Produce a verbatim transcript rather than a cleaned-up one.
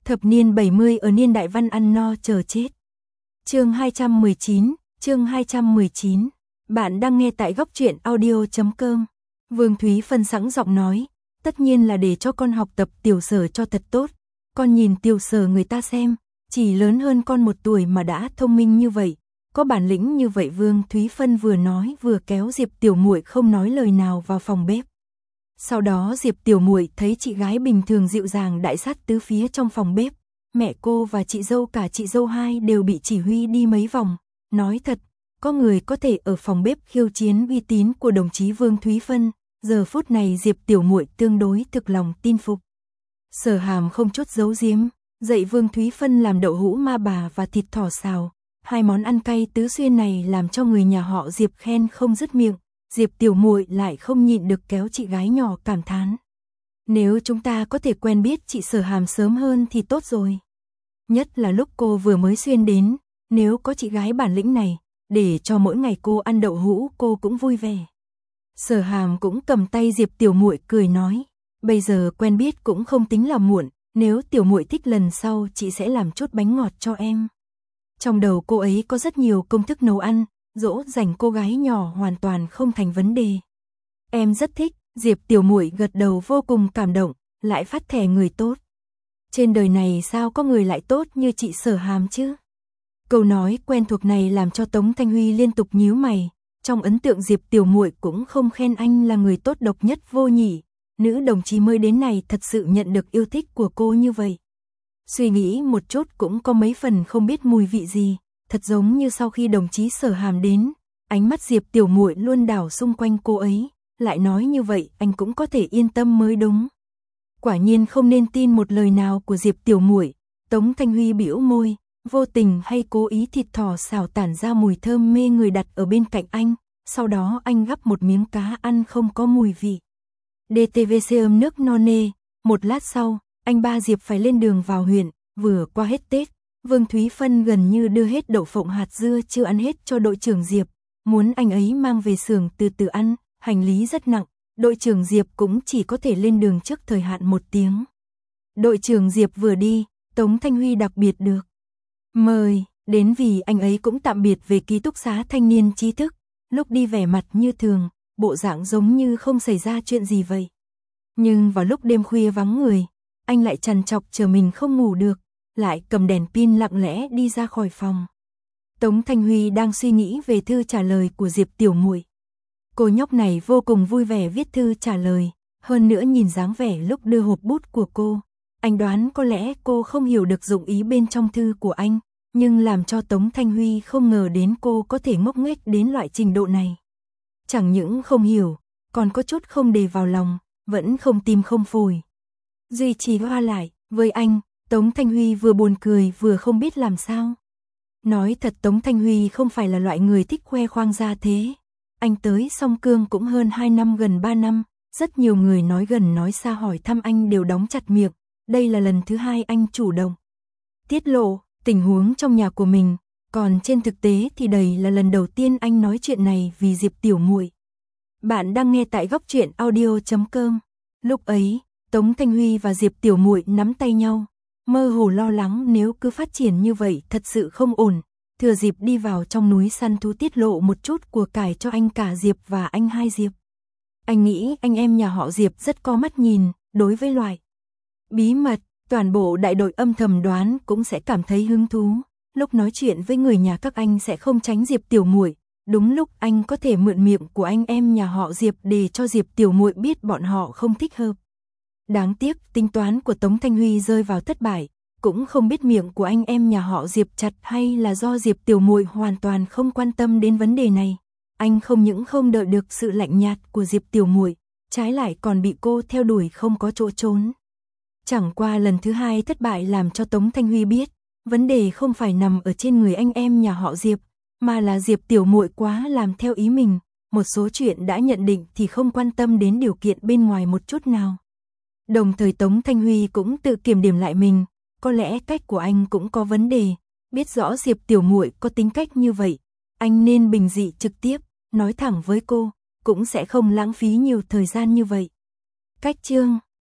Thập niên bảy mươi ở niên đại văn ăn no chờ chết. Chương hai trăm mười chín, chương hai trăm mười chín. Bạn đang nghe tại góc truyện audio chấm com. Vương Thúy Phân sẵn giọng nói, tất nhiên là để cho con học tập Tiểu Sở cho thật tốt. Con nhìn Tiểu Sở người ta xem, chỉ lớn hơn con một tuổi mà đã thông minh như vậy, có bản lĩnh như vậy. Vương Thúy Phân vừa nói vừa kéo Diệp Tiểu Muội không nói lời nào vào phòng bếp. Sau đó Diệp Tiểu Muội thấy chị gái bình thường dịu dàng đại sát tứ phía trong phòng bếp, mẹ cô và chị dâu cả chị dâu hai đều bị chỉ huy đi mấy vòng. Nói thật, có người có thể ở phòng bếp khiêu chiến uy tín của đồng chí Vương Thúy Phân, giờ phút này Diệp Tiểu Muội tương đối thực lòng tin phục. Sở Hàm không chút giấu giếm, dạy Vương Thúy Phân làm đậu hũ ma bà và thịt thỏ xào. Hai món ăn cay tứ xuyên này làm cho người nhà họ Diệp khen không dứt miệng. Diệp Tiểu Muội lại không nhịn được kéo chị gái nhỏ cảm thán. Nếu chúng ta có thể quen biết chị Sở Hàm sớm hơn thì tốt rồi. Nhất là lúc cô vừa mới xuyên đến, nếu có chị gái bản lĩnh này, để cho mỗi ngày cô ăn đậu hũ cô cũng vui vẻ. Sở Hàm cũng cầm tay Diệp Tiểu Muội cười nói, bây giờ quen biết cũng không tính là muộn, nếu Tiểu Muội thích lần sau chị sẽ làm chút bánh ngọt cho em. Trong đầu cô ấy có rất nhiều công thức nấu ăn, dỗ dành cô gái nhỏ hoàn toàn không thành vấn đề. Em rất thích. Diệp Tiểu Muội gật đầu vô cùng cảm động, lại phát thẻ người tốt. Trên đời này sao có người lại tốt như chị Sở Hàm chứ? Câu nói quen thuộc này làm cho Tống Thanh Huy liên tục nhíu mày. Trong ấn tượng Diệp Tiểu Muội cũng không khen anh là người tốt độc nhất vô nhị. Nữ đồng chí mới đến này thật sự nhận được yêu thích của cô như vậy. Suy nghĩ một chút cũng có mấy phần không biết mùi vị gì. Thật giống như sau khi đồng chí Sở Hàm đến, ánh mắt Diệp Tiểu Muội luôn đảo xung quanh cô ấy, lại nói như vậy anh cũng có thể yên tâm mới đúng. Quả nhiên không nên tin một lời nào của Diệp Tiểu Muội. Tống Thanh Huy bĩu môi, vô tình hay cố ý thịt thỏ xào tản ra mùi thơm mê người đặt ở bên cạnh anh, sau đó anh gắp một miếng cá ăn không có mùi vị. đê tê vê xê ấm nước no nê, một lát sau, anh ba Diệp phải lên đường vào huyện, vừa qua hết Tết. Vương Thúy Phân gần như đưa hết đậu phộng hạt dưa chưa ăn hết cho đội trưởng Diệp, muốn anh ấy mang về xưởng từ từ ăn, hành lý rất nặng, đội trưởng Diệp cũng chỉ có thể lên đường trước thời hạn một tiếng. Đội trưởng Diệp vừa đi, Tống Thanh Huy đặc biệt được mời, đến vì anh ấy cũng tạm biệt về ký túc xá thanh niên trí thức, lúc đi vẻ mặt như thường, bộ dạng giống như không xảy ra chuyện gì vậy. Nhưng vào lúc đêm khuya vắng người, anh lại trằn trọc chờ mình không ngủ được, lại cầm đèn pin lặng lẽ đi ra khỏi phòng. Tống Thanh Huy đang suy nghĩ về thư trả lời của Diệp Tiểu Muội. Cô nhóc này vô cùng vui vẻ viết thư trả lời, hơn nữa nhìn dáng vẻ lúc đưa hộp bút của cô. Anh đoán có lẽ cô không hiểu được dụng ý bên trong thư của anh, nhưng làm cho Tống Thanh Huy không ngờ đến cô có thể ngốc nghếch đến loại trình độ này. Chẳng những không hiểu, còn có chút không đề vào lòng, vẫn không tim không phổi. Duy trì hoa lại, với anh, Tống Thanh Huy vừa buồn cười vừa không biết làm sao. Nói thật Tống Thanh Huy không phải là loại người thích khoe khoang ra thế. Anh tới Song Cương cũng hơn hai năm gần ba năm, rất nhiều người nói gần nói xa hỏi thăm anh đều đóng chặt miệng. Đây là lần thứ hai anh chủ động tiết lộ tình huống trong nhà của mình, còn trên thực tế thì đây là lần đầu tiên anh nói chuyện này vì Diệp Tiểu Muội. Bạn đang nghe tại góc truyện audio chấm com. Lúc ấy, Tống Thanh Huy và Diệp Tiểu Muội nắm tay nhau, mơ hồ lo lắng nếu cứ phát triển như vậy thật sự không ổn, thừa dịp đi vào trong núi săn thú tiết lộ một chút của cải cho anh cả Diệp và anh hai Diệp. Anh nghĩ anh em nhà họ Diệp rất có mắt nhìn, đối với loại bí mật, toàn bộ đại đội âm thầm đoán cũng sẽ cảm thấy hứng thú. Lúc nói chuyện với người nhà các anh sẽ không tránh Diệp Tiểu Muội, đúng lúc anh có thể mượn miệng của anh em nhà họ Diệp để cho Diệp Tiểu Muội biết bọn họ không thích hợp. Đáng tiếc tính toán của Tống Thanh Huy rơi vào thất bại, cũng không biết miệng của anh em nhà họ Diệp chặt hay là do Diệp Tiểu Muội hoàn toàn không quan tâm đến vấn đề này. Anh không những không đợi được sự lạnh nhạt của Diệp Tiểu Muội, trái lại còn bị cô theo đuổi không có chỗ trốn. Chẳng qua lần thứ hai thất bại làm cho Tống Thanh Huy biết, vấn đề không phải nằm ở trên người anh em nhà họ Diệp, mà là Diệp Tiểu Muội quá làm theo ý mình, một số chuyện đã nhận định thì không quan tâm đến điều kiện bên ngoài một chút nào. Đồng thời Tống Thanh Huy cũng tự kiểm điểm lại mình, có lẽ cách của anh cũng có vấn đề, biết rõ Diệp Tiểu Muội có tính cách như vậy, anh nên bình dị trực tiếp, nói thẳng với cô, cũng sẽ không lãng phí nhiều thời gian như vậy. Cách chương